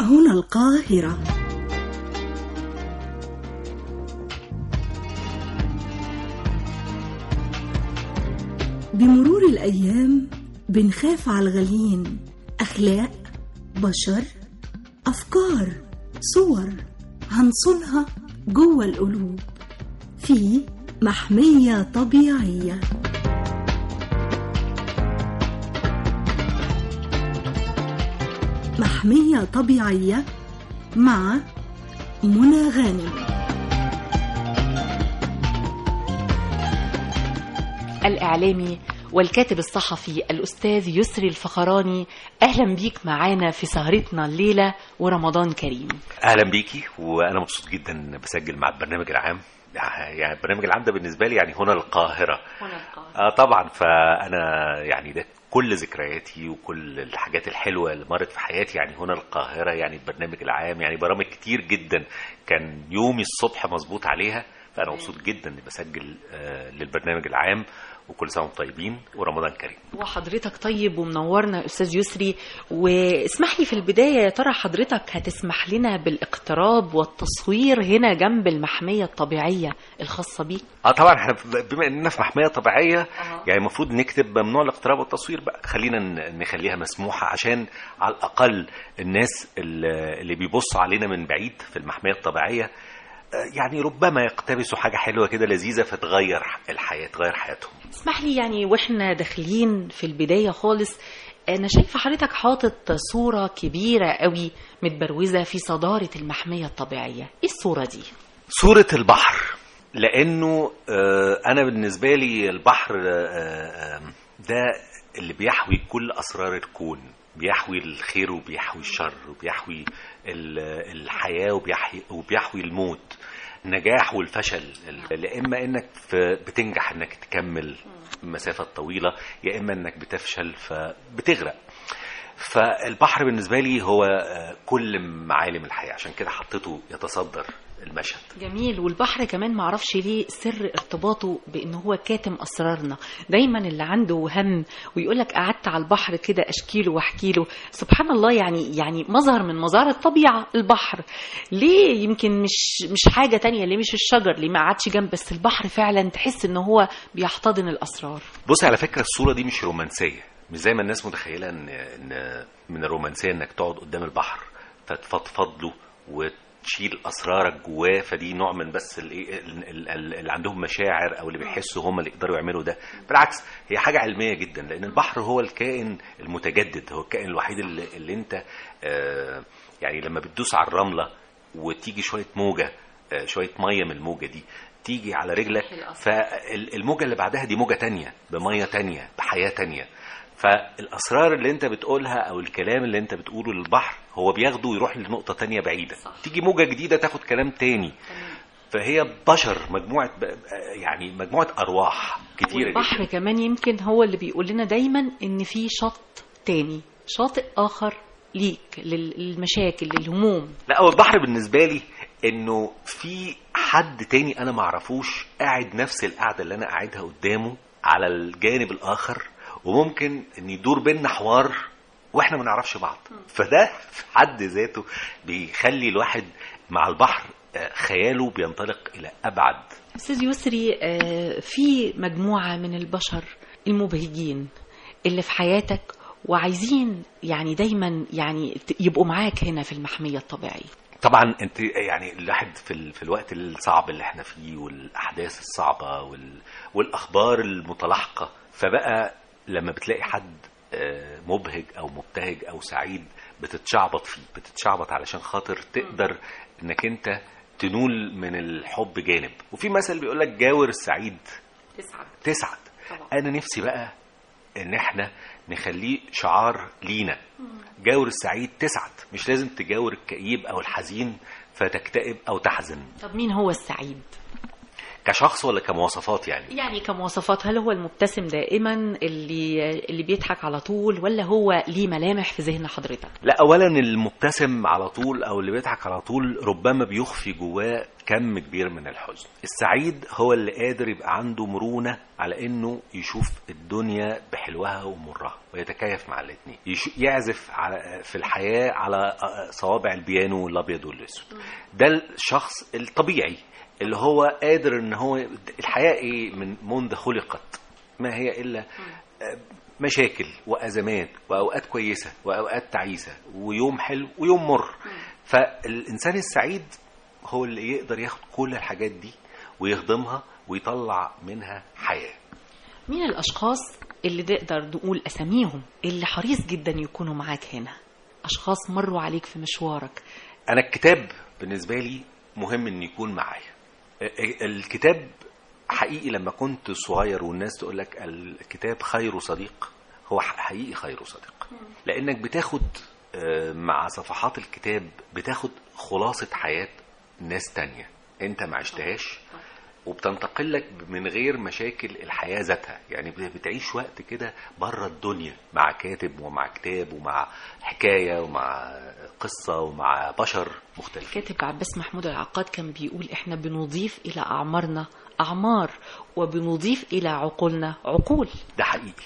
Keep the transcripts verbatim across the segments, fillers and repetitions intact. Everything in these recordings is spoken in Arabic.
هنا القاهرة. بمرور الأيام بنخاف على الغاليين، أخلاق، بشر، أفكار، صور هنصونها جوه القلوب في محمية طبيعية. محمية طبيعية مع منى غانم. الإعلامي والكاتب الصحفي الأستاذ يسري الفخراني، أهلا بيك معانا في سهرتنا الليلة ورمضان كريم. أهلا بيكي، وأنا مبسوط جدا بسجل مع البرنامج العام. يعني البرنامج العام ده بالنسبة لي يعني هنا القاهرة. هنا القاهرة. آه طبعا، فأنا يعني ده كل ذكرياتي وكل الحاجات الحلوة اللي مرت في حياتي يعني هنا القاهرة، يعني البرنامج العام، يعني برامج كتير جدا كان يومي الصبح مظبوط عليها. فأنا مبسوط جدا إني بسجل آه للبرنامج العام، وكل سنة وانتم طيبين ورمضان كريم. وحضرتك طيب ومنورنا أستاذ يسري. واسمح لي في البداية، يا ترى حضرتك هتسمح لنا بالاقتراب والتصوير هنا جنب المحمية الطبيعية الخاصة بيك؟ اه طبعا، احنا بما اننا في محمية طبيعية أه. يعني المفروض نكتب ممنوع الاقتراب والتصوير بقى، خلينا نخليها مسموحة عشان على الأقل الناس اللي بيبصوا علينا من بعيد في المحمية الطبيعية يعني ربما يقتبسوا حاجة حلوة كده لذيذة فتغير الحياة، تغير حياتهم. اسمح لي يعني واحنا داخلين في البداية خالص، أنا شايفة حضرتك حاطط صورة كبيرة قوي متبروزة في صدارة المحمية الطبيعية. إيه الصورة دي؟ صورة البحر، لأنه أنا بالنسبة لي البحر ده اللي بيحوي كل أسرار الكون، بيحوي الخير وبيحوي الشر وبيحوي الحياة وبيحوي, وبيحوي الموت، النجاح والفشل. يا إما إنك بتنجح إنك تكمل مسافة طويلة، يا إما إنك بتفشل فبتغرق. فالبحر بالنسبة لي هو كل معالم الحياة، عشان كده حطيته يتصدر المشهد. جميل. والبحر كمان معرفش ليه سر ارتباطه بأنه هو كاتم أسرارنا. دايما اللي عنده هم ويقولك قعدت على البحر كده أشكيله واحكيله، سبحان الله، يعني يعني مظهر من مظاهر الطبيعة البحر. ليه؟ يمكن مش مش حاجة تانية، ليه مش الشجر، ليه ما قعدش جنب، بس البحر فعلا تحس أنه هو بيحتضن الأسرار. بص، على فكرة الصورة دي مش رومانسية، مش زي ما الناس متخيلة ان ان من الرومانسية انك تقعد قدام البحر فتفضفض له وتشيل اسرارك جواه، فدي نوع من بس اللي عندهم مشاعر او اللي بيحسوا هم اللي يقدروا يعملوا ده. بالعكس، هي حاجة علمية جدا، لان البحر هو الكائن المتجدد، هو الكائن الوحيد اللي, اللي انت آه يعني لما بتدوس على الرملة وتيجي شوية موجة، آه شوية مية من الموجة دي تيجي على رجلك، فالموجة اللي بعدها دي موجة تانية بمية تانية بحياة تانية. فالأسرار اللي انت بتقولها او الكلام اللي انت بتقوله للبحر هو بياخده ويروح لنقطة تانية بعيدة، صح. تيجي موجة جديدة تاخد كلام تاني. تمام. فهي بشر، مجموعة يعني مجموعة أرواح كتيرة. والبحر جدا. كمان يمكن هو اللي بيقول لنا دايما ان في شط تاني، شاطئ آخر ليك، للمشاكل، للهموم. لا، هو البحر بالنسبة لي انه في حد تاني انا معرفوش قاعد نفس القعدة اللي انا قاعدها قدامه على الجانب الآخر، وممكن ان يدور بيننا حوار واحنا ما نعرفش بعض. فده في حد ذاته بيخلي الواحد مع البحر خياله بينطلق الى ابعد. استاذ يسري، في مجموعة من البشر المبهجين اللي في حياتك وعايزين يعني دايما يعني يبقوا معاك هنا في المحمية الطبيعية. طبعا انت يعني الواحد في ال... في الوقت الصعب اللي احنا فيه والاحداث الصعبة وال... والاخبار المتلاحقة، فبقى لما بتلاقي حد مبهج او مبتهج او سعيد بتتشعبط فيه، بتتشعبط علشان خاطر تقدر انك انت تنول من الحب جانب. وفي مثل بيقولك جاور السعيد تسعد تسعد. انا نفسي بقى ان احنا نخليه شعار لينا، جاور السعيد تسعد، مش لازم تجاور الكئيب او الحزين فتكتئب او تحزن. طب مين هو السعيد؟ كشخص ولا كمواصفات يعني؟ يعني كمواصفات، هل هو المبتسم دائما اللي اللي بيضحك على طول، ولا هو ليه ملامح في ذهن حضرتك؟ لا، اولا المبتسم على طول او اللي بيضحك على طول ربما بيخفي جواه كم كبير من الحزن. السعيد هو اللي قادر يبقى عنده مرونة على انه يشوف الدنيا بحلوها ومرها ويتكيف مع الاثنين، يعزف على في الحياة على صوابع البيانو الابيض والاسود. ده الشخص الطبيعي اللي هو قادر ان هو الحياة ايه من منذ خلقت ما هي الا مشاكل وازمات واوقات كويسة واوقات تعيسة ويوم حلو ويوم مر. فالانسان السعيد هو اللي يقدر ياخد كل الحاجات دي ويخدمها ويطلع منها حياة. مين الاشخاص اللي تقدر نقول اساميهم اللي حريص جدا يكونوا معاك هنا، اشخاص مروا عليك في مشوارك؟ انا الكتاب بالنسبة لي مهم ان يكون معايا. الكتاب حقيقي لما كنت صغير والناس تقول لك الكتاب خير صديق، هو حقيقي خير صديق، لانك بتاخد مع صفحات الكتاب بتاخد خلاصة حياة ناس تانية انت ما عشتهاش، وبتنتقل لك من غير مشاكل الحياة ذاتها. يعني بتعيش وقت كده بره الدنيا مع كاتب ومع كتاب ومع حكاية ومع قصة ومع بشر مختلفين. كاتب عباس محمود العقاد كان بيقول احنا بنضيف الى اعمارنا اعمار وبنضيف الى عقولنا عقول. ده حقيقي.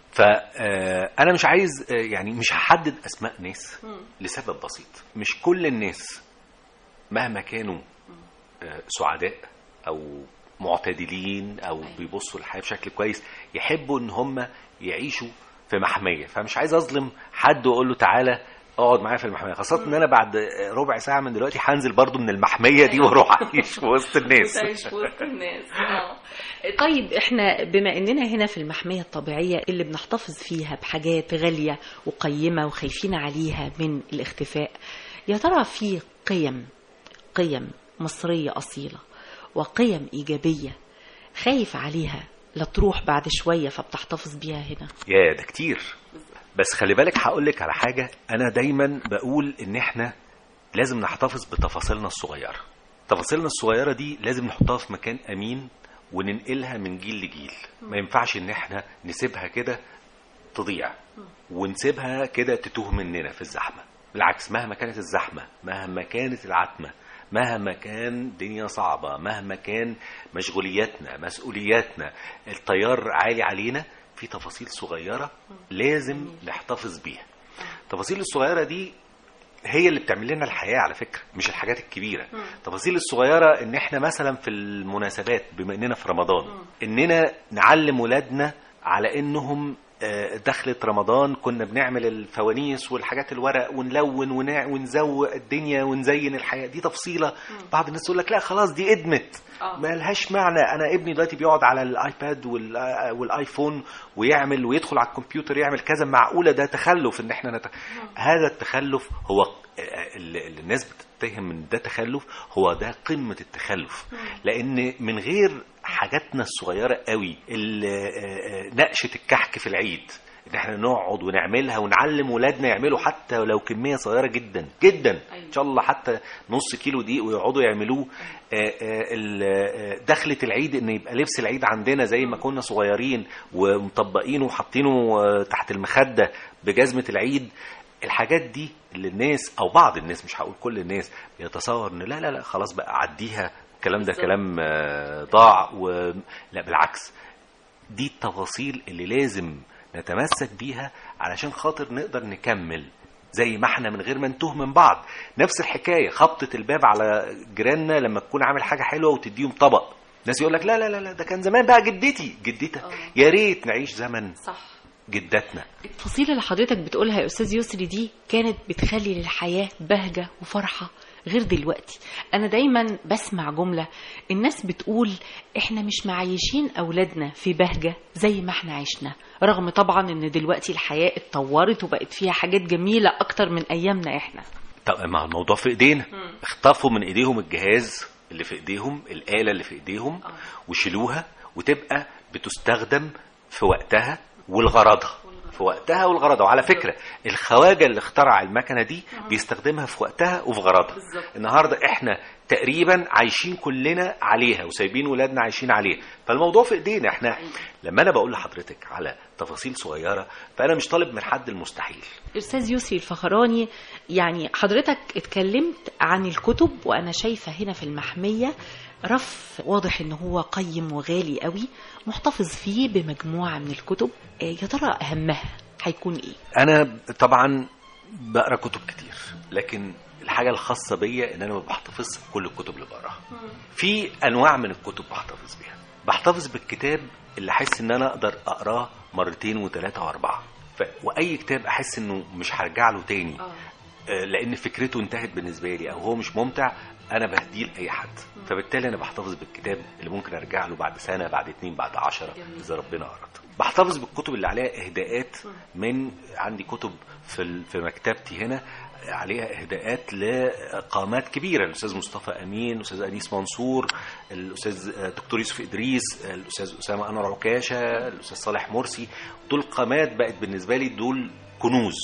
فانا مش عايز يعني مش هحدد اسماء ناس لسبب بسيط. مش كل الناس مهما كانوا سعداء او معتدلين او بيبصوا الحياة بشكل كويس يحبوا ان هم يعيشوا في محمية. فمش عايز اظلم حد واقول له تعالى اقعد معايا في المحمية، خاصة ان انا بعد ربع ساعة من دلوقتي هنزل برضو من المحمية دي واروح اعيش في وسط الناس. اعيش في وسط الناس. طيب احنا بما اننا هنا في المحمية الطبيعية اللي بنحتفظ فيها بحاجات غالية وقيمة وخايفين عليها من الاختفاء، يا ترى في قيم قيم مصرية أصيلة وقيم إيجابية خايف عليها لا تروح بعد شوية فبتحتفظ بيها هنا؟ يا ده كتير، بس خلي بالك هقولك على حاجة. أنا دايما بقول إن إحنا لازم نحتفظ بتفاصيلنا الصغيرة. تفاصيلنا الصغيرة دي لازم نحطها في مكان أمين وننقلها من جيل لجيل. ما ينفعش إن إحنا نسيبها كده تضيع ونسيبها كده تتوه مننا في الزحمة. بالعكس، مهما كانت الزحمة، مهما كانت العتمة، مهما كان دنيا صعبة، مهما كان مشغولياتنا مسؤولياتنا التيار عالي علينا، في تفاصيل صغيرة لازم نحتفظ بيها. التفاصيل الصغيرة دي هي اللي بتعمل لنا الحياة على فكرة، مش الحاجات الكبيرة. التفاصيل الصغيرة ان احنا مثلا في المناسبات بما اننا في رمضان اننا نعلم ولادنا على انهم دخلت رمضان كنا بنعمل الفوانيس والحاجات الورق ونلون ونزوق الدنيا ونزين الحياة. دي تفصيلة بعض الناس يقول لك لا خلاص دي ادمت، ما لهاش معنى. انا ابني دلوقتي بيقعد على الايباد والايفون ويعمل ويدخل على الكمبيوتر يعمل كذا، معقولة ده تخلف ان احنا نت... هذا التخلف هو اللي الناس بتتهم من ده تخلف، هو ده قمة التخلف. لان من غير حاجاتنا الصغيرة قوي، نقشة الكحك في العيد ان احنا نقعد ونعملها ونعلم ولادنا يعملوا حتى لو كمية صغيرة جدا جدا، ان شاء الله حتى نص كيلو دقيق ويقعدوا يعملوه. دخلة العيد ان يبقى لبس العيد عندنا زي ما كنا صغيرين ومطبقينه وحاطينه تحت المخدة بجزمة العيد. الحاجات دي اللي الناس او بعض الناس، مش هقول كل الناس، بيتصور ان لا لا لا خلاص بقى عديها، الكلام ده كلام ضاع. ولا بالعكس، دي التفاصيل اللي لازم نتمسك بيها علشان خاطر نقدر نكمل زي ما احنا من غير ما نتوه من بعض. نفس الحكاية خبطة الباب على جيراننا لما تكون عامل حاجة حلوة وتديهم طبق، ناس يقول لك لا لا لا ده كان زمان بقى جدتي جدتك. يا ريت نعيش زمن صح جدتنا. التفاصيل اللي حضرتك بتقولها يا أستاذ يسري دي كانت بتخلي للحياة بهجة وفرحة غير دلوقتي. أنا دايما بسمع جملة الناس بتقول إحنا مش معيشين أولادنا في بهجة زي ما إحنا عشنا، رغم طبعا إن دلوقتي الحياة اتطورت وبقت فيها حاجات جميلة أكتر من أيامنا إحنا. طب ما الموضوع في إيدينا. اخطفوا من إيديهم الجهاز اللي في إيديهم، الآلة اللي في إيديهم، وشيلوها وتبقى بتستخدم في وقتها والغرضها في وقتها والغرضها. وعلى فكرة الخواجة اللي اخترع المكنة دي بيستخدمها في وقتها وفي غرضها. النهاردة احنا تقريبا عايشين كلنا عليها وسايبين ولادنا عايشين عليها. فالموضوع في ايدينا احنا. لما انا بقول لحضرتك على تفاصيل صغيره فانا مش طالب من حد المستحيل. استاذ يسري الفخراني، يعني حضرتك اتكلمت عن الكتب وانا شايفه هنا في المحميه رف واضح ان هو قيم وغالي قوي، محتفظ فيه بمجموعه من الكتب. يا ترى اهمها هيكون ايه؟ انا طبعا بقرا كتب كتير، لكن الحاجه الخاصه بيا ان انا ما بحتفظ بكل الكتب اللي بقراها. في انواع من الكتب بحتفظ بيها. بحتفظ بالكتاب اللي احس ان انا اقدر اقراه مرتين وثلاثه واربعه، ف... واي كتاب احس انه مش هرجع له تاني آه لان فكرته انتهت بالنسبه لي او هو مش ممتع، انا بهديه لاي حد. فبالتالي انا بحتفظ بالكتاب اللي ممكن ارجع له بعد سنه، بعد اتنين، بعد عشرة اذا ربنا اراد. بحتفظ بالكتب اللي عليها اهداءات. من عندي كتب في في مكتبتي هنا عليها اهداءات لقامات كبيره، الاستاذ مصطفى امين، الاستاذ انيس منصور، الاستاذ دكتور يوسف ادريس، الاستاذ اسامه انور عكاشه، الاستاذ صالح مرسي. دول قامات بقت بالنسبه لي دول كنوز.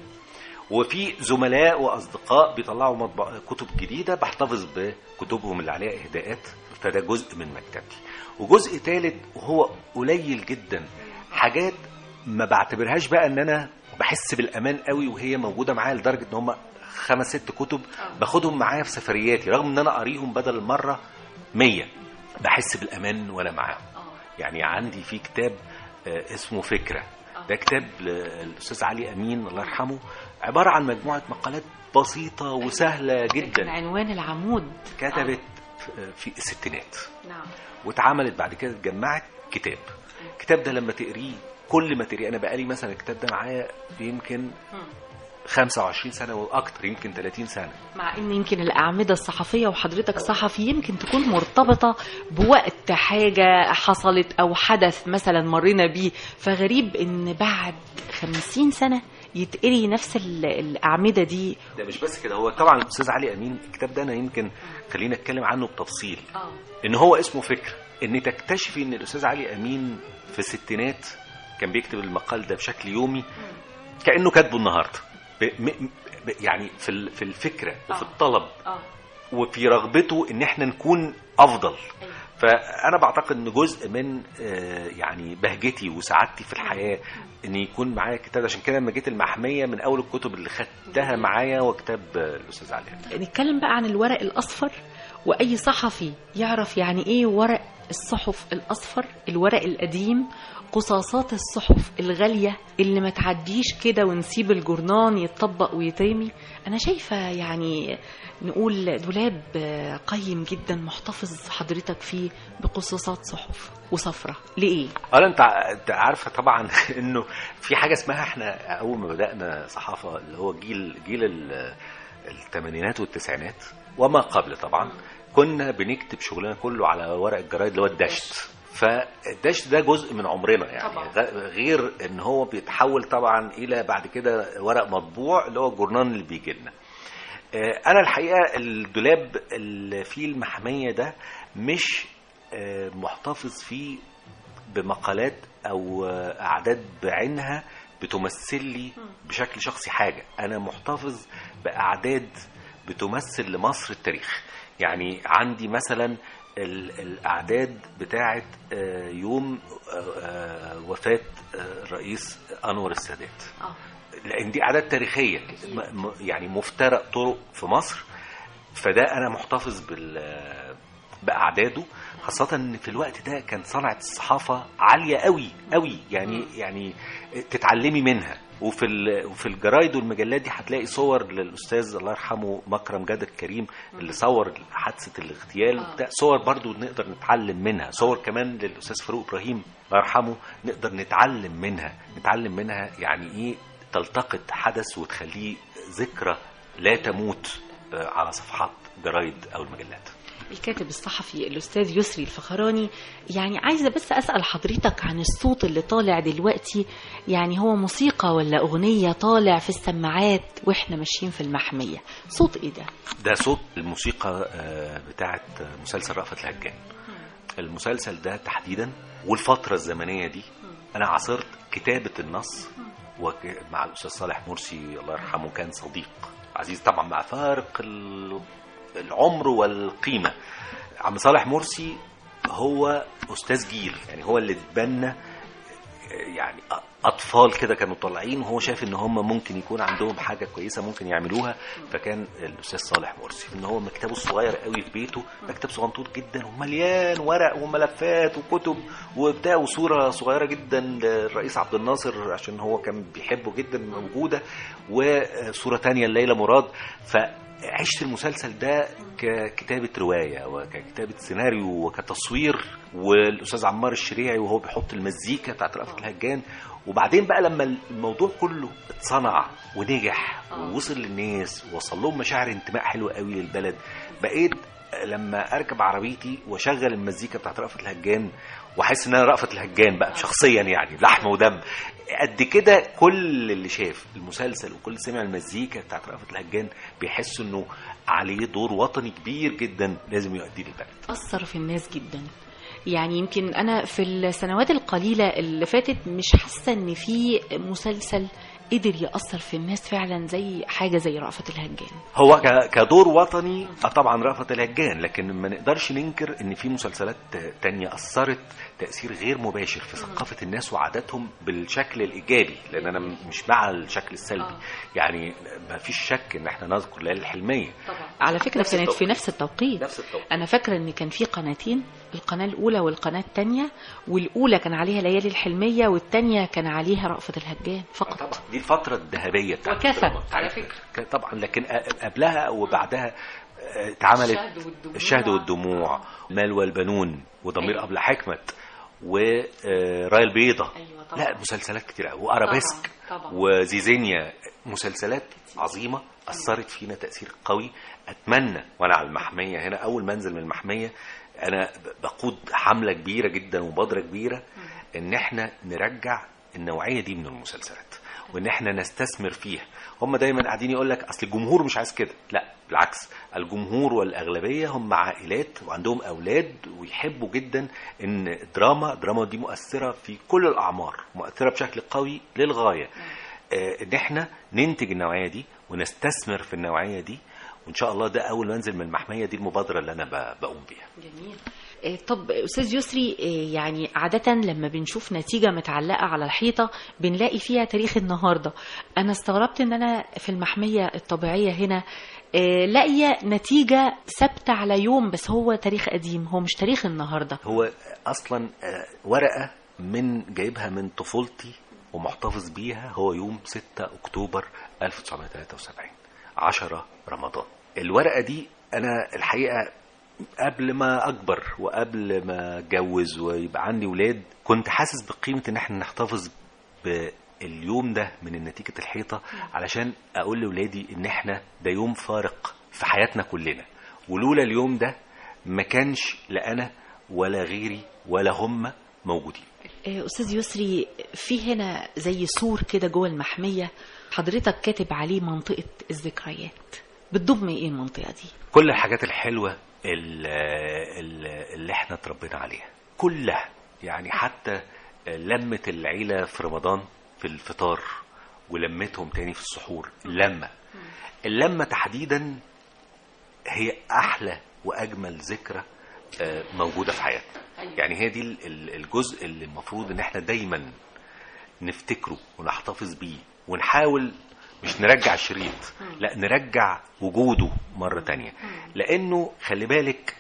وفي زملاء واصدقاء بيطلعوا مطبع كتب جديده بحتفظ بكتبهم اللي عليها اهداءات، فده جزء من مكتبتي. وجزء ثالث وهو قليل جدا، حاجات ما بعتبرهاش بقى ان انا بحس بالامان قوي وهي موجوده معايا، لدرجه ان هم خمس ست كتب باخدهم معايا في سفرياتي رغم ان انا قاريهم بدل المره مية، بحس بالامان وانا معاهم. يعني عندي في كتاب اسمه فكره، ده كتاب للاستاذ علي امين الله يرحمه، عباره عن مجموعه مقالات بسيطه وسهله جدا. عنوان العمود كتبت في الستينات. نعم. واتعملت بعد كده اتجمعت كتاب. الكتاب ده لما تقريه كل ما تقريه، انا بقالي مثلا الكتاب ده معايا يمكن خمسة وعشرين سنة واكتر، يمكن ثلاثين سنة. مع ان يمكن الاعمده الصحفيه وحضرتك صحفي يمكن تكون مرتبطه بوقت حاجه حصلت او حدث مثلا مرينا بيه، فغريب ان بعد خمسين سنة يتقري نفس الاعمده دي. ده مش بس كده، هو طبعا الاستاذ علي امين الكتاب ده انا يمكن خلينا اتكلم عنه بتفصيل. اه ان هو اسمه فكره، ان تكتشفي ان الاستاذ علي امين في الستينات كان بيكتب المقال ده بشكل يومي كانه كاتبه النهارده، يعني في في الفكره وفي الطلب وفي رغبته ان احنا نكون افضل. فانا بعتقد ان جزء من يعني بهجتي وسعادتي في الحياه ان يكون معايا كتاب. عشان كده لما جيت المحميه من اول الكتب اللي خدتها معايا وكتاب الاستاذ علي. نتكلم بقى عن الورق الاصفر، واي صحفي يعرف يعني ايه ورق الصحف الاصفر، الورق القديم، قصاصات الصحف الغاليه اللي ما تعديش كده ونسيب الجرنان يتطبق ويترمي. انا شايفه يعني نقول دولاب قيم جدا محتفظ حضرتك فيه بقصاصات صحف وصفرة. ليه؟ أولا انت عارفه طبعا انه في حاجه اسمها، احنا اول ما بدانا صحافه اللي هو جيل جيل الثمانينات والتسعينات وما قبل، طبعا كنا بنكتب شغلنا كله على ورق الجرايد اللي هو الدشت. فالدشت ده جزء من عمرنا يعني طبعا. غير ان هو بيتحول طبعا الى بعد كده ورق مطبوع اللي هو الجورنان اللي بيجي لنا. انا الحقيقه الدولاب اللي فيه المحميه ده مش محتفظ فيه بمقالات او اعداد بعينها بتمثل لي بشكل شخصي حاجه، انا محتفظ باعداد بتمثل لمصر التاريخ. يعني عندي مثلا الأعداد بتاعة يوم وفاة الرئيس أنور السادات، لأن دي أعداد تاريخية يعني مفترق طرق في مصر. فده أنا محتفظ بأعداده، خاصة إن في الوقت ده كان صنعة الصحافة عالية قوي قوي، يعني يعني تتعلمي منها. وفي وفي الجرايد والمجلات دي هتلاقي صور للاستاذ الله يرحمه مكرم جاد الكريم اللي صور حادثه الاغتيال. ده صور برضو نقدر نتعلم منها. صور كمان للاستاذ فاروق ابراهيم الله يرحمه نقدر نتعلم منها نتعلم منها يعني ايه تلتقط حدث وتخليه ذكرى لا تموت على صفحات جرايد او المجلات. الكاتب الصحفي الأستاذ يسري الفخراني، يعني عايزة بس أسأل حضرتك عن الصوت اللي طالع دلوقتي، يعني هو موسيقى ولا أغنية طالع في السماعات وإحنا ماشيين في المحمية؟ صوت إيه ده؟ ده صوت الموسيقى بتاعت مسلسل رأفت الهجان. المسلسل ده تحديدا والفترة الزمنية دي أنا عاصرت كتابة النص مع الأستاذ صالح مرسي الله يرحمه، كان صديق عزيز طبعا مع فارق العمر والقيمة. عم صالح مرسي هو أستاذ جيل، يعني هو اللي اتبنى يعني أطفال كده كانوا طالعين وهو شايف إن هم ممكن يكون عندهم حاجة كويسة ممكن يعملوها. فكان الأستاذ صالح مرسي إن هو مكتبه الصغير قوي في بيته، مكتب صغنطوط جدا ومليان ورق وملفات وكتب وبتاع، وصورة صغيرة جدا للرئيس عبد الناصر عشان هو كان بيحبه جدا موجودة، وصورة تانية لليلى مراد. فعشت المسلسل ده ككتابة رواية وككتابة سيناريو وكتصوير، والأستاذ عمار الشريعي وهو بيحط المزيكا بتاعت رأفت الهجان. وبعدين بقى لما الموضوع كله اتصنع ونجح ووصل للناس ووصل لهم مشاعر انتماء حلوة قوي للبلد، بقيت لما اركب عربيتي واشغل المزيكا بتاعت رأفت الهجان واحس ان انا رأفت الهجان بقى شخصيا، يعني لحم ودم قد كده. كل اللي شاف المسلسل وكل سمع المزيكا بتاعت رأفت الهجان بيحس انه عليه دور وطني كبير جدا لازم يؤديه للبلد. أثر في الناس جدا. يعني يمكن أنا في السنوات القليلة اللي فاتت مش حاسة إن في مسلسل قدر يأثر في الناس فعلا زي حاجة زي رأفت الهجان. هو كدور وطني طبعا رأفت الهجان، لكن ما نقدرش ننكر ان في مسلسلات تانية أثرت تأثير غير مباشر في ثقافة الناس وعاداتهم بالشكل الإيجابي، لأن أنا مش مع الشكل السلبي. يعني ما فيش شك ان احنا نذكر ليالي الحلمية طبعا. على فكرة كانت في نفس التوقيت. نفس التوقيت. أنا فاكرة ان كان في قناتين، القناة الأولى والقناة الثانية، والأولى كان عليها ليالي الحلمية والثانية كان عليها رأفت الهجان فقط. طبعا دي الفترة الذهبية بتاعت وكفى على فكرة طبعا. لكن قبلها وبعدها اتعملت الشهد والدموع، مال والبنون، وضمير أيوة. أبلة حكمت، وراية البيضة. أيوة لا مسلسلات كتير قوي، وأرابيسك وزيزينيا، مسلسلات عظيمة أثرت فينا تأثير قوي. أتمنى وأنا على المحمية هنا أول ما أنزل من المحمية أنا بقود حملة كبيرة جدا ومبادرة كبيرة إن إحنا نرجع النوعية دي من المسلسلات وإن إحنا نستثمر فيها. هم دايما قاعدين يقول لك أصل الجمهور مش عايز كده، لا بالعكس، الجمهور والأغلبية هم عائلات وعندهم أولاد ويحبوا جدا إن الدراما الدراما دي مؤثرة في كل الأعمار، مؤثرة بشكل قوي للغاية. آه إن إحنا ننتج النوعية دي ونستثمر في النوعية دي، وإن شاء الله ده أول ما أنزل من المحمية دي المبادرة اللي أنا بقوم بيها. جميل. طب أستاذ يسري، يعني عادة لما بنشوف نتيجة متعلقة على الحيطة بنلاقي فيها تاريخ النهاردة. أنا استغربت أن أنا في المحمية الطبيعية هنا لاقية نتيجة ثابتة على يوم، بس هو تاريخ قديم، هو مش تاريخ النهاردة. هو أصلا ورقة من جايبها من طفولتي ومحتفظ بيها، هو يوم ستة أكتوبر ألف وتسعمائة وثلاثة وسبعين، عشرة رمضان. الورقة دي أنا الحقيقة قبل ما أكبر وقبل ما أتجوز ويبقى عندي ولاد كنت حاسس بقيمة إن احنا نحتفظ باليوم ده من نتيجة الحيطة، علشان أقول لولادي إن احنا ده يوم فارق في حياتنا كلنا، ولولا اليوم ده ما كانش لا أنا ولا غيري ولا هم موجودين. أستاذ يسري، في هنا زي سور كده جوه المحمية حضرتك كاتب عليه منطقة الذكريات، بتضم ايه المنطقة دي؟ كل الحاجات الحلوة اللي, اللي احنا اتربينا عليها كلها، يعني حتى لمة العيلة في رمضان في الفطار ولمتهم تاني في السحور. اللمة اللمة تحديدا هي أحلى وأجمل ذكرى موجودة في حياتنا. يعني هي دي الجزء اللي المفروض ان احنا دايما نفتكره ونحتفظ بيه ونحاول مش نرجع الشريط، لا نرجع وجوده مرة تانية. لانه خلي بالك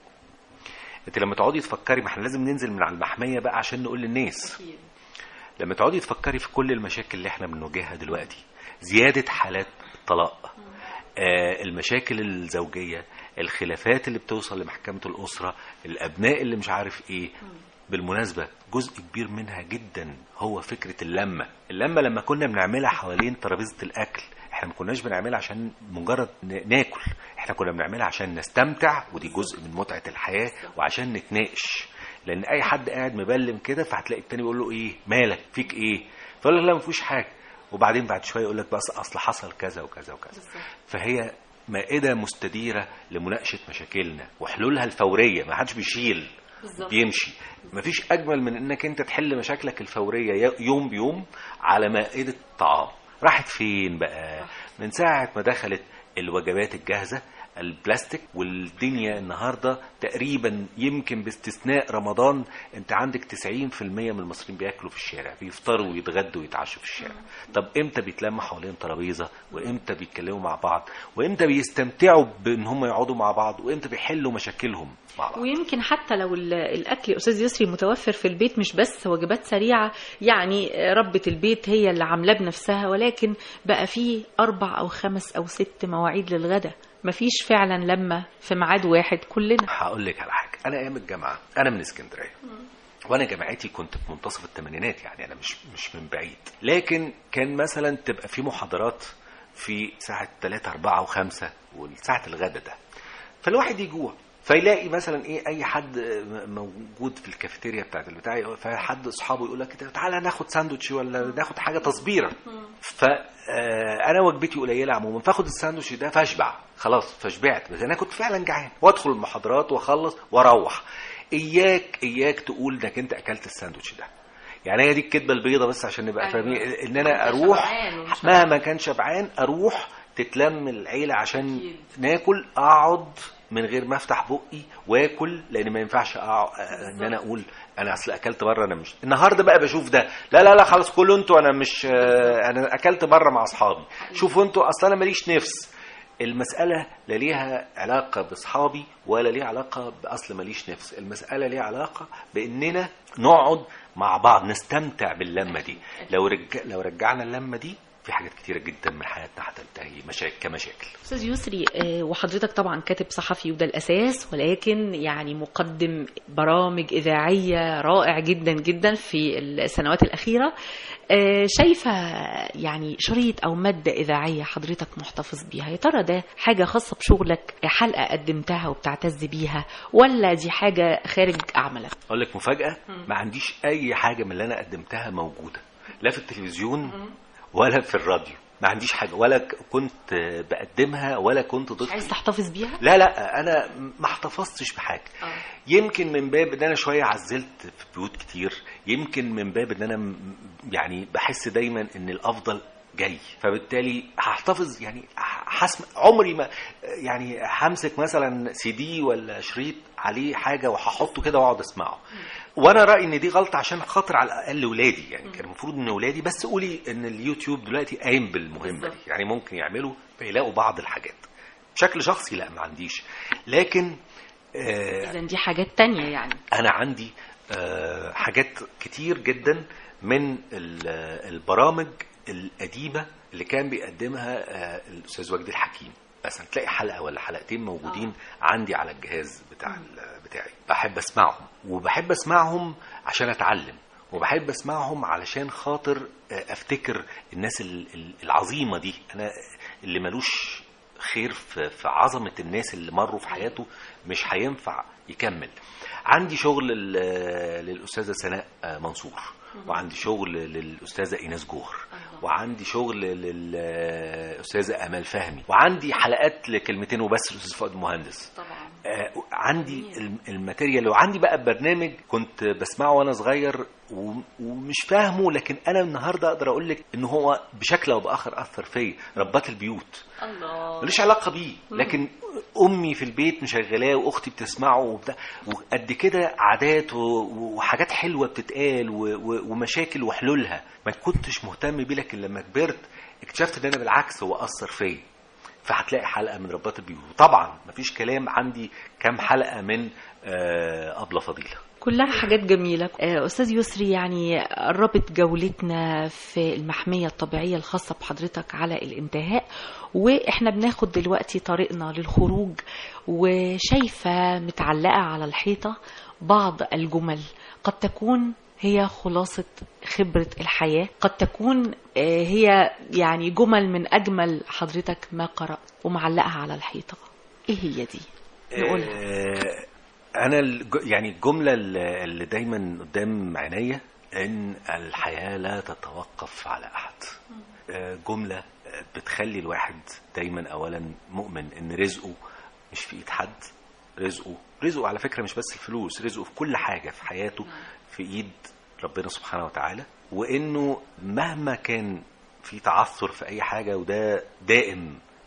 انت لما تقعدي تفكري، ما احنا لازم ننزل من على المحمية بقى عشان نقول للناس، لما تقعدي تفكري في كل المشاكل اللي احنا بنواجهها دلوقتي، زيادة حالات الطلاق، آه المشاكل الزوجية، الخلافات اللي بتوصل لمحكمة الأسرة، الأبناء اللي مش عارف ايه. بالمناسبة جزء كبير منها جدا هو فكرة اللمة. اللمة لما كنا بنعملها حوالين ترابيزة الأكل، احنا ما كناش بنعملها عشان مجرد ناكل، احنا كنا بنعملها عشان نستمتع، ودي جزء من متعة الحياة، وعشان نتناقش. لأن أي حد قاعد مبلم كده فهتلاقي التاني بيقول له ايه مالك فيك ايه، فقال له لا مفيش حاجة، وبعدين بعد شوية يقول لك بس أصل حصل كذا وكذا وكذا. فهي مائدة مستديرة لمناقشة مشاكلنا وحلولها الفورية، ما حدش بيشيل بالزبط. بيمشي. مفيش أجمل من أنك أنت تحل مشاكلك الفورية يوم بيوم على مائدة طعام. راحت فين بقى من ساعة ما دخلت الوجبات الجاهزة، البلاستيك. والدنيا النهاردة تقريبا يمكن باستثناء رمضان انت عندك تسعين في المية من المصريين بياكلوا في الشارع، بيفطروا ويتغدوا ويتعشوا في الشارع. طب امتى بيتلموا حوالين ترابيزة، وامتى بيتكلموا مع بعض، وامتى بيستمتعوا بان هم يقعدوا مع بعض، وامتى بيحلوا مشاكلهم مع بعض؟ ويمكن حتى لو الاكل يا استاذ يسري متوفر في البيت، مش بس وجبات سريعة يعني ربة البيت هي اللي عاملاه بنفسها، ولكن بقى فيه اربع او خمس او ست مواعيد للغدا، مفيش فعلا لما في ميعاد واحد كلنا. هقول لك على حاجه، انا ايام الجامعه انا من اسكندريه، وانا جامعتي كنت في منتصف الثمانينات، يعني انا مش مش من بعيد، لكن كان مثلا تبقى في محاضرات في ساعه ثلاثة أربعة وخمسة والساعه الغدا ده، فالواحد يجوع فيلاقي مثلا ايه اي حد موجود في الكافيتيريا بتاعت البتاع، فحد اصحابه يقول لك تعالى ناخد ساندوتش ولا ناخد حاجه تصبيره. فانا وجبتي قليله عموما، فاخد الساندوتش ده فاشبع خلاص، فشبعت، بس انا كنت فعلا جعان، وادخل المحاضرات واخلص واروح. اياك اياك تقول انك انت اكلت الساندوتش ده، يعني هي دي الكدبه البيضه، بس عشان نبقى فاهمين ان انا اروح مهما كان شبعان، اروح تتلم العيله عشان أكيد. ناكل، اقعد من غير ما افتح بقي واكل، لان ما ينفعش ان انا اقول انا اصل اكلت بره. انا مش النهارده بقى بشوف ده، لا لا لا خلاص كلوا انتوا، انا مش انا اكلت بره مع اصحابي، شوفوا انتوا اصلا انا ماليش نفس. المسألة لا ليها علاقة بأصحابي ولا ليها علاقة بأصل ماليش نفس، المسألة ليها علاقة بأننا نقعد مع بعض نستمتع باللمة دي. لو رجع لو رجعنا اللمة دي في حاجات كتيرة جدا من حياتنا هتنتهي مشاكل كمشاكل. أستاذ يسري، وحضرتك طبعا كاتب صحفي وده الأساس، ولكن يعني مقدم برامج إذاعية رائع جدا جدا في السنوات الأخيرة. شايفة يعني شريط أو مادة إذاعية حضرتك محتفظ بيها، يا ترى ده حاجة خاصة بشغلك، حلقة قدمتها وبتعتز بيها، ولا دي حاجة خارج عملك؟ أقول لك مفاجأة، ما عنديش أي حاجة من اللي أنا قدمتها موجودة، لا في التلفزيون ولا في الراديو، ما عنديش حاجة ولا كنت بقدمها ولا كنت ضد. عايز تحتفظ بيها؟ لا لا أنا ما احتفظتش بحاجة. أوه. يمكن من باب ان انا شوية عزلت في بيوت كتير، يمكن من باب ان انا يعني بحس دايما ان الافضل جاي، فبالتالي هحتفظ يعني حسم عمري ما يعني همسك مثلا سي دي ولا شريط عليه حاجة وهحطه كده واقعد اسمعه. وانا رأيي ان دي غلطة عشان خاطر على الاقل ولادي، يعني كان المفروض ان ولادي، بس قولي ان اليوتيوب دلوقتي قايم بالمهمة دي، يعني ممكن يعملوا فيلاقوا بعض الحاجات. بشكل شخصي لا ما عنديش، لكن آه اذا دي حاجات تانية. يعني انا عندي آه حاجات كتير جدا من البرامج القديمة اللي كان بيقدمها آه الاستاذ وجدي الحكيم، بس هتلاقي حلقة ولا حلقتين موجودين آه. عندي على الجهاز بتاع بتاعي، بحب اسمعهم، وبحب اسمعهم عشان اتعلم، وبحب اسمعهم علشان خاطر آه افتكر الناس العظيمة دي، انا اللي ملوش خير في عظمة الناس اللي مروا في حياته مش هينفع يكمل. عندي شغل للأستاذة سناء منصور، وعندي شغل للأستاذة إيناس جوهر، وعندي شغل للأستاذة أمال فهمي، وعندي حلقات لكلمتين وبس الأستاذ فؤاد المهندس طبعا. عندي الماتيريال، وعندي بقى برنامج كنت بسمعه وانا صغير ومش فاهمه، لكن انا النهارده اقدر اقول لك ان هو بشكل او باخر اثر فيا، ربات البيوت. الله، ملوش علاقه بيه، لكن امي في البيت مشغلاه واختي بتسمعه وبتاع، وقد كده عادات وحاجات حلوه بتتقال ومشاكل وحلولها ما كنتش مهتم بيه، لكن لما كبرت اكتشفت ان انا بالعكس هو اثر فيا. فهتلاقي حلقة من ربات البيوت، طبعا مفيش كلام، عندي كام حلقة من أبلة فضيلة، كلها حاجات جميلة. أستاذ يسري، يعني قربت جولتنا في المحمية الطبيعية الخاصة بحضرتك على الانتهاء، وإحنا بناخد دلوقتي طريقنا للخروج، وشايفة متعلقة على الحيطة بعض الجمل قد تكون هي خلاصة خبرة الحياة، قد تكون هي يعني جمل من أجمل حضرتك ما قرأت ومعلقها على الحيطة. إيه هي دي؟ نقولها. أنا يعني الجملة اللي دايما قدام عينيا إن الحياة لا تتوقف على أحد. جملة بتخلي الواحد دايما أولا مؤمن إن رزقه مش في إيد حد، رزقه رزقه على فكرة مش بس الفلوس، رزقه في كل حاجة في حياته في ايد ربنا سبحانه وتعالى، وانه مهما كان في تعثر في اي حاجة، وده دائم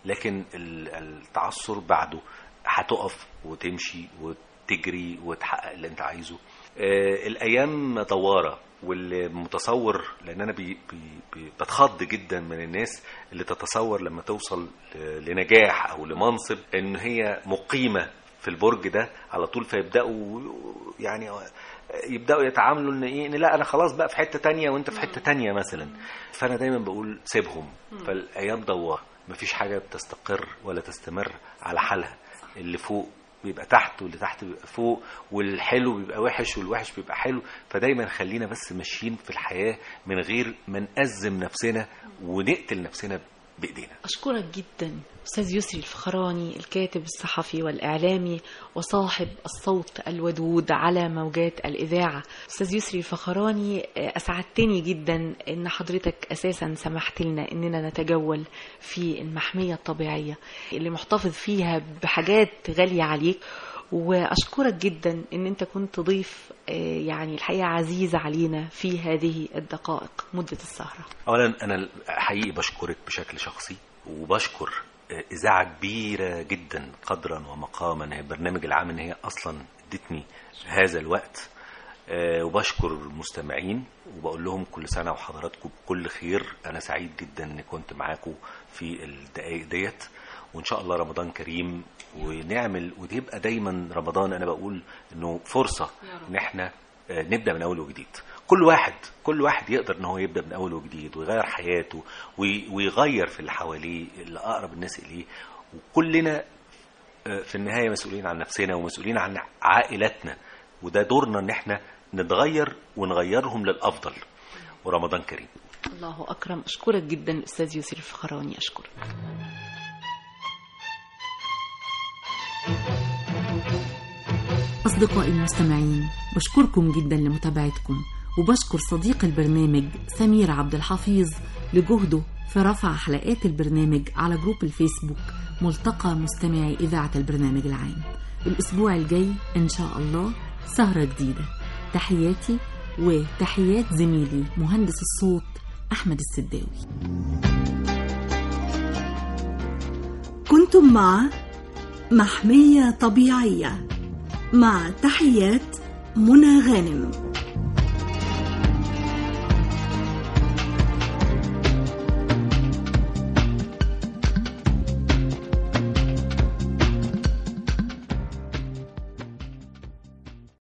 لكن التعثر بعده هتقف وتمشي وتجري وتحقق اللي انت عايزه. آه الايام دواره، والمتصور، لان انا بي بي بتخض جدا من الناس اللي تتصور لما توصل لنجاح او لمنصب ان هي مقيمه في البرج ده على طول، فيبداوا يعني يبداوا يتعاملوا ان ايه، ان لا انا خلاص بقى في حته تانية وانت في حته تانية مثلا. فانا دايما بقول سيبهم، فالايام دواره، مفيش حاجه بتستقر ولا تستمر على حالها. اللي فوق بيبقى تحت، واللي تحت بيبقى فوق، والحلو بيبقى وحش والوحش بيبقى حلو. فدايما خلينا بس ماشيين في الحياة من غير ما نأزم نفسنا ونقتل نفسنا بإيدينا. أشكرك جدا أستاذ يسري الفخراني، الكاتب الصحفي والإعلامي وصاحب الصوت الودود على موجات الإذاعة. أستاذ يسري الفخراني، أسعدتني جدا إن حضرتك أساسا سمحت لنا إننا نتجول في المحمية الطبيعية اللي محتفظ فيها بحاجات غالية عليك، وأشكرك جدا إن أنت كنت ضيف يعني الحقيقة عزيزة علينا في هذه الدقائق مدة السهرة. أولا أنا حقيقي بشكرك بشكل شخصي، وبشكر إذاعة كبيرة جدا قدرا ومقاما، هي البرنامج العام، إن هي أصلا ادتني هذا الوقت. وبشكر المستمعين وبقول لهم كل سنة وحضراتكم بكل خير. أنا سعيد جدا إن كنت معاكم في الدقائق ديت، وإن شاء الله رمضان كريم ونعمل، وتبقى دايما رمضان أنا بقول إنه فرصة إن احنا نبدأ من أول وجديد. كل واحد كل واحد يقدر إن هو يبدأ من أول وجديد ويغير حياته ويغير في اللي حواليه، اللي أقرب الناس إليه. وكلنا في النهاية مسؤولين عن نفسنا ومسؤولين عن عائلاتنا، وده دورنا إن احنا نتغير ونغيرهم للأفضل. ورمضان كريم. الله أكرم. أشكرك جدا الأستاذ يسري الفخراني. أشكرك. أصدقائي المستمعين، بشكركم جدا لمتابعتكم، وبشكر صديق البرنامج سمير عبد الحفيظ لجهده في رفع حلقات البرنامج على جروب الفيسبوك ملتقى مستمعي إذاعة البرنامج العام. الأسبوع الجاي إن شاء الله سهرة جديدة. تحياتي وتحيات زميلي مهندس الصوت أحمد السداوي. كنتم مع محمية طبيعية، مع تحيات منى غانم.